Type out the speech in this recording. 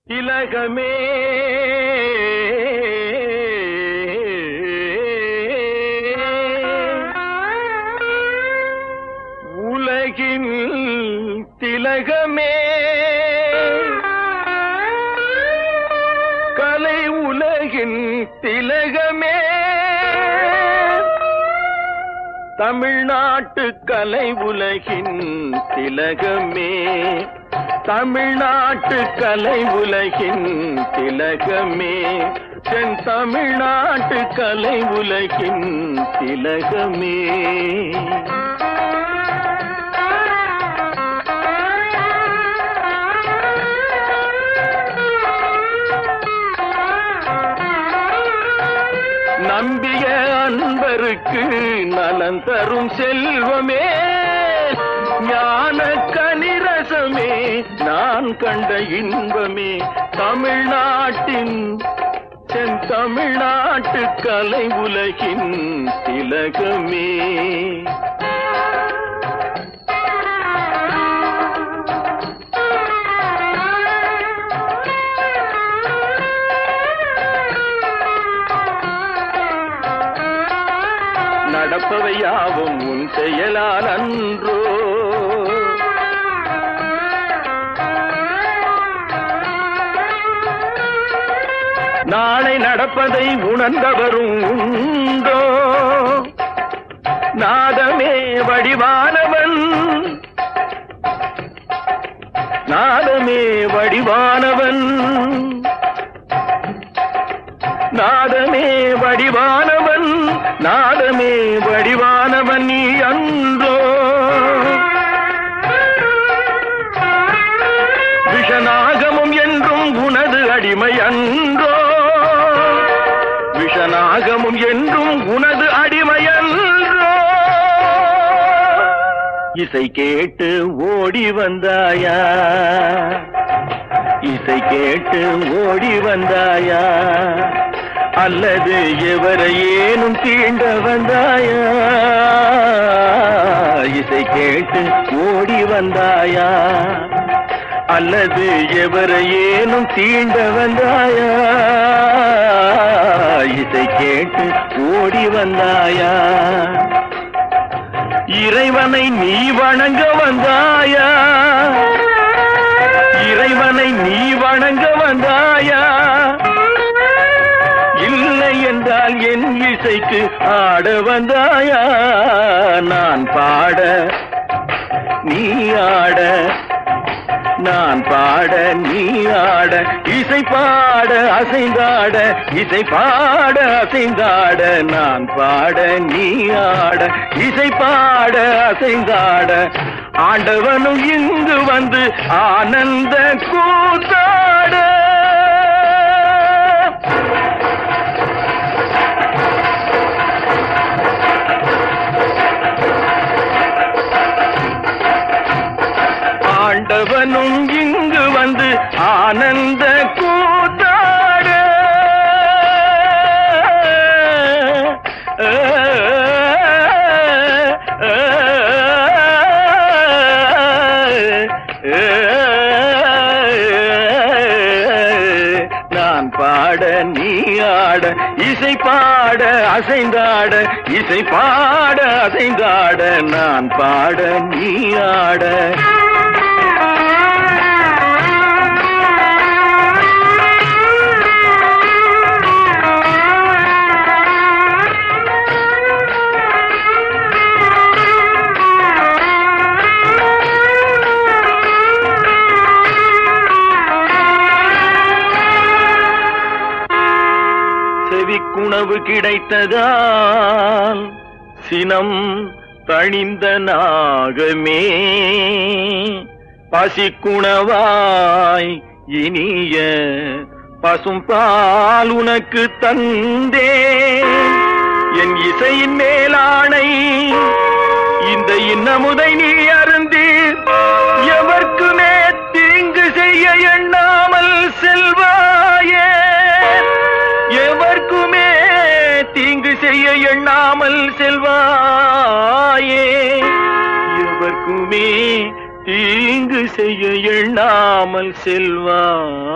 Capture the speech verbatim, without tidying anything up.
திலகமே உலகின் திலகமே கலை உலகின் திலகமே தமிழ்நாட்டு கலை உலகின் திலகமே தமிழ்நாட்டு கலை உலகின் திலகமே தென் தமிழ்நாட்டு கலை உலகின் திலகமே நம்பிய அன்பருக்கு நலன் தரும் செல்வமே ஞான கனிரசமே நான் கண்ட இன்பமே தமிழ்நாட்டின் தென் தமிழ்நாட்டு கலை உலகின் திலகமே நடப்பவையாவும் உன் செயலால் அன்றோ நாளை நடப்பதை உணர்ந்தவரும் உண்டோ நாதமே வடிவானவன் நாதமே வடிவானவன் நாதமே வடிவானவன் நாதமே வடிவானவன் நீ அன்றோ விஷநாகமும் என்றும் உனது அடிமை அன்றோ விஷநாகமும் என்றும் உனது அடிமை அன்றோ இசை கேட்டு ஓடி வந்தாயா இசை கேட்டு ஓடி வந்தாயா அல்லது எவரையேனும் தீண்ட வந்தாயா இசை கேட்டு ஓடி வந்தாயா அல்லது எவரையேனும் தீண்ட வந்தாயா இசை கேட்டு ஓடி வந்தாயா இறைவனை நீ வணங்க வந்தாயா இறைவனை நீ வணங்க வந்தாயா இல்லை என்றால் என் இசைக்கு ஆட வந்தாயா நான் பாட நீ ஆட நான் பாட நீ ஆட இசை பாட அசைந்தாட இசை பாட அசைந்தாட நான் பாட நீ ஆட இசை பாட அசைந்தாட ஆண்டவனும் இங்கு வந்து ஆனந்த கூத்தாட ஆண்டவனும் இங்கு வந்து ஆனந்த கூத்தாட நான் பாட நீ ஆட இசை பாட அசைந்தாட இசை பாட அசைந்தாட நான் பாட நீ ஆட செவிக்குணவு கிடைத்ததால் சினம் தணிந்த நாகமே பசிக்குணவாய் இனிய பசும்பால் உனக்கு தந்தே என் இசையின் மேலானை இந்த இன்னமுதை நீ அருந்தி எவர்க்குமே தீங்கு செய்ய எண்ணாமல் செல்வாயே எவர்க்குமே தீங்கு செய்ய எண்ணாமல் செல்வாயே எவர்க்குமே தீங்கு செய்ய எண்ணாமல் செல்வாயே